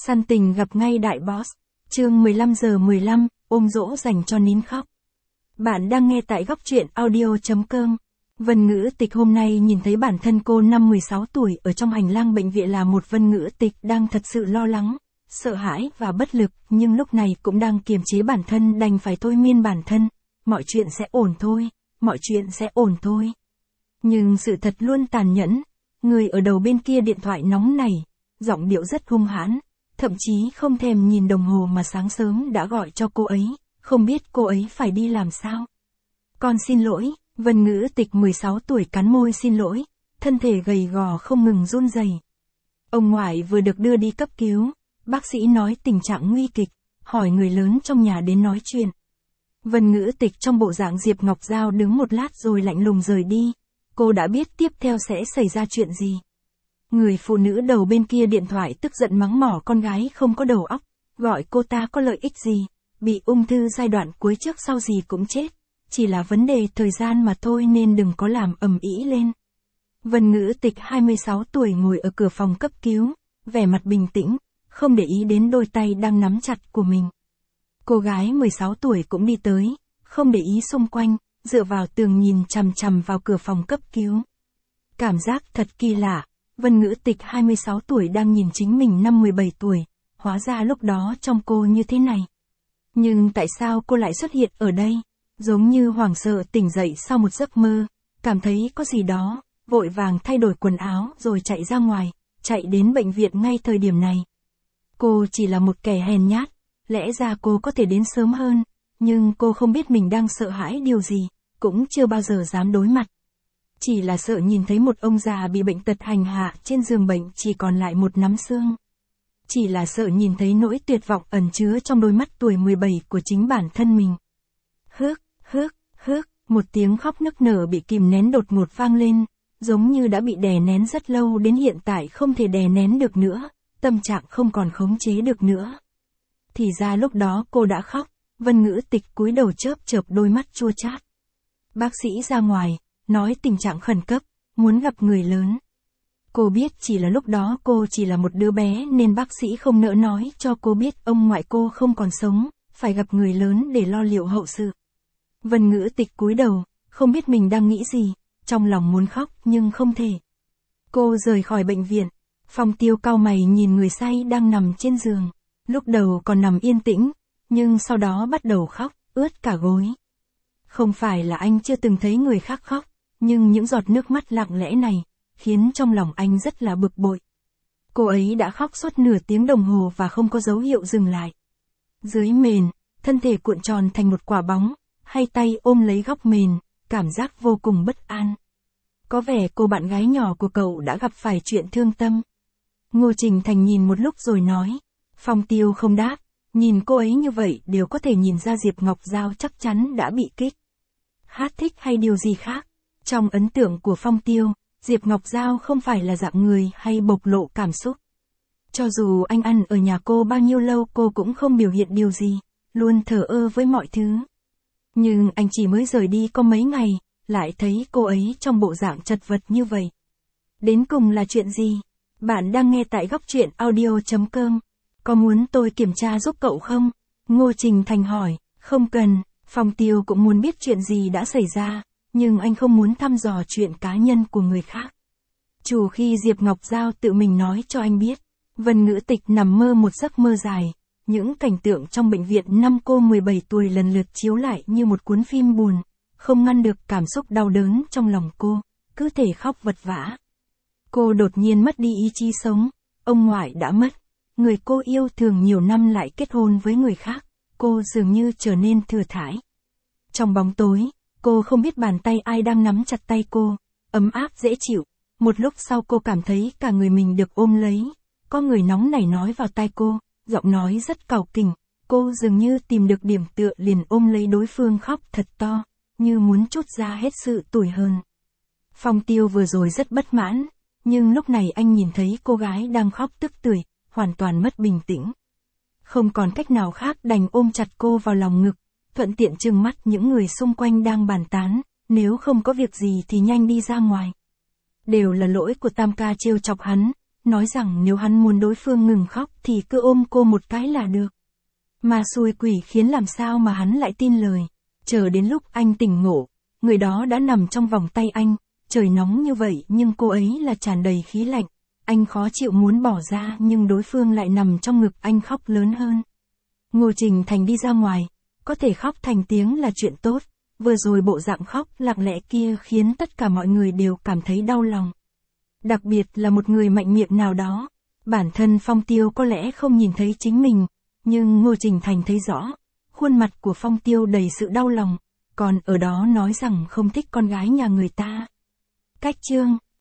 Săn tình gặp ngay đại boss. Chương 15:15, ôm dỗ dành cho nín khóc. Bạn đang nghe tại góc truyện audio.com. Vân Ngữ Tịch hôm nay nhìn thấy bản thân cô năm 16 tuổi ở trong hành lang bệnh viện là một Vân Ngữ Tịch đang thật sự lo lắng, sợ hãi và bất lực, nhưng lúc này cũng đang kiềm chế bản thân, đành phải thôi miên bản thân. Mọi chuyện sẽ ổn thôi, mọi chuyện sẽ ổn thôi. Nhưng sự thật luôn tàn nhẫn. Người ở đầu bên kia điện thoại nóng nảy, giọng điệu rất hung hãn, thậm chí không thèm nhìn đồng hồ mà sáng sớm đã gọi cho cô ấy, không biết cô ấy phải đi làm sao. Con xin lỗi, Vân Ngữ Tịch 16 tuổi cắn môi xin lỗi, thân thể gầy gò không ngừng run rẩy. Ông ngoại vừa được đưa đi cấp cứu, bác sĩ nói tình trạng nguy kịch, hỏi người lớn trong nhà đến nói chuyện. Vân Ngữ Tịch trong bộ dạng Diệp Ngọc Giao đứng một lát rồi lạnh lùng rời đi, cô đã biết tiếp theo sẽ xảy ra chuyện gì. Người phụ nữ đầu bên kia điện thoại tức giận mắng mỏ con gái không có đầu óc, gọi cô ta có lợi ích gì, bị ung thư giai đoạn cuối trước sau gì cũng chết, chỉ là vấn đề thời gian mà thôi nên đừng có làm ầm ĩ lên. Vân Ngữ Tịch 26 tuổi ngồi ở cửa phòng cấp cứu, vẻ mặt bình tĩnh, không để ý đến đôi tay đang nắm chặt của mình. Cô gái 16 tuổi cũng đi tới, không để ý xung quanh, dựa vào tường nhìn chằm chằm vào cửa phòng cấp cứu. Cảm giác thật kỳ lạ. Vân Ngữ Tịch 26 tuổi đang nhìn chính mình năm 17 tuổi, hóa ra lúc đó trong cô như thế này. Nhưng tại sao cô lại xuất hiện ở đây? Giống như hoảng sợ tỉnh dậy sau một giấc mơ, cảm thấy có gì đó, vội vàng thay đổi quần áo rồi chạy ra ngoài, chạy đến bệnh viện ngay thời điểm này. Cô chỉ là một kẻ hèn nhát, lẽ ra cô có thể đến sớm hơn, nhưng cô không biết mình đang sợ hãi điều gì, cũng chưa bao giờ dám đối mặt. Chỉ là sợ nhìn thấy một ông già bị bệnh tật hành hạ trên giường bệnh chỉ còn lại một nắm xương. Chỉ là sợ nhìn thấy nỗi tuyệt vọng ẩn chứa trong đôi mắt tuổi 17 của chính bản thân mình. Hước, một tiếng khóc nức nở bị kìm nén đột ngột vang lên, giống như đã bị đè nén rất lâu đến hiện tại không thể đè nén được nữa, tâm trạng không còn khống chế được nữa. Thì ra lúc đó cô đã khóc, Vân Ngữ Tịch cúi đầu chớp đôi mắt chua chát. Bác sĩ ra ngoài, nói tình trạng khẩn cấp, muốn gặp người lớn. Cô biết chỉ là lúc đó cô chỉ là một đứa bé nên bác sĩ không nỡ nói cho cô biết ông ngoại cô không còn sống, phải gặp người lớn để lo liệu hậu sự. Vân Ngữ Tịch cúi đầu, không biết mình đang nghĩ gì, trong lòng muốn khóc nhưng không thể. Cô rời khỏi bệnh viện, Phong Tiêu cau mày nhìn người say đang nằm trên giường, lúc đầu còn nằm yên tĩnh, nhưng sau đó bắt đầu khóc, ướt cả gối. Không phải là anh chưa từng thấy người khác khóc, nhưng những giọt nước mắt lặng lẽ này, khiến trong lòng anh rất là bực bội. Cô ấy đã khóc suốt nửa tiếng đồng hồ và không có dấu hiệu dừng lại. Dưới mền, thân thể cuộn tròn thành một quả bóng, hai tay ôm lấy góc mền, cảm giác vô cùng bất an. Có vẻ cô bạn gái nhỏ của cậu đã gặp phải chuyện thương tâm. Ngô Trình Thành nhìn một lúc rồi nói. Phong Tiêu không đáp, nhìn cô ấy như vậy đều có thể nhìn ra Diệp Ngọc Giao chắc chắn đã bị kích. Hát thích hay điều gì khác? Trong ấn tượng của Phong Tiêu, Diệp Ngọc Giao không phải là dạng người hay bộc lộ cảm xúc. Cho dù anh ăn ở nhà cô bao nhiêu lâu cô cũng không biểu hiện điều gì, luôn thờ ơ với mọi thứ. Nhưng anh chỉ mới rời đi có mấy ngày, lại thấy cô ấy trong bộ dạng chật vật như vậy. Đến cùng là chuyện gì? Bạn đang nghe tại góc truyện audio.com. Có muốn tôi kiểm tra giúp cậu không? Ngô Trình Thành hỏi. Không cần. Phong Tiêu cũng muốn biết chuyện gì đã xảy ra, nhưng anh không muốn thăm dò chuyện cá nhân của người khác. Trừ khi Diệp Ngọc Giao tự mình nói cho anh biết. Vân Ngữ Tịch nằm mơ một giấc mơ dài, những cảnh tượng trong bệnh viện năm cô 17 tuổi lần lượt chiếu lại như một cuốn phim buồn, không ngăn được cảm xúc đau đớn trong lòng cô, cứ thể khóc vật vã. Cô đột nhiên mất đi ý chí sống, ông ngoại đã mất, người cô yêu thương nhiều năm lại kết hôn với người khác. Cô dường như trở nên thừa thãi. Trong bóng tối, cô không biết bàn tay ai đang nắm chặt tay cô, ấm áp dễ chịu. Một lúc sau cô cảm thấy cả người mình được ôm lấy. Có người nóng nảy nói vào tai cô, giọng nói rất càu kỉnh. Cô dường như tìm được điểm tựa liền ôm lấy đối phương khóc thật to, như muốn trút ra hết sự tủi hờn. Phong Tiêu vừa rồi rất bất mãn, nhưng lúc này anh nhìn thấy cô gái đang khóc tức tưởi, hoàn toàn mất bình tĩnh. Không còn cách nào khác đành ôm chặt cô vào lòng ngực, thuận tiện trừng mắt những người xung quanh đang bàn tán, nếu không có việc gì thì nhanh đi ra ngoài. Đều là lỗi của Tam ca trêu chọc hắn, nói rằng nếu hắn muốn đối phương ngừng khóc thì cứ ôm cô một cái là được. Mà xui quỷ khiến làm sao mà hắn lại tin lời. Chờ đến lúc anh tỉnh ngộ, người đó đã nằm trong vòng tay anh, trời nóng như vậy nhưng cô ấy là tràn đầy khí lạnh. Anh khó chịu muốn bỏ ra nhưng đối phương lại nằm trong ngực anh khóc lớn hơn. Ngô Trình Thành đi ra ngoài, có thể khóc thành tiếng là chuyện tốt, vừa rồi bộ dạng khóc lặng lẽ kia khiến tất cả mọi người đều cảm thấy đau lòng. Đặc biệt là một người mạnh miệng nào đó, bản thân Phong Tiêu có lẽ không nhìn thấy chính mình, nhưng Ngô Trình Thành thấy rõ, khuôn mặt của Phong Tiêu đầy sự đau lòng, còn ở đó nói rằng không thích con gái nhà người ta. Cách chương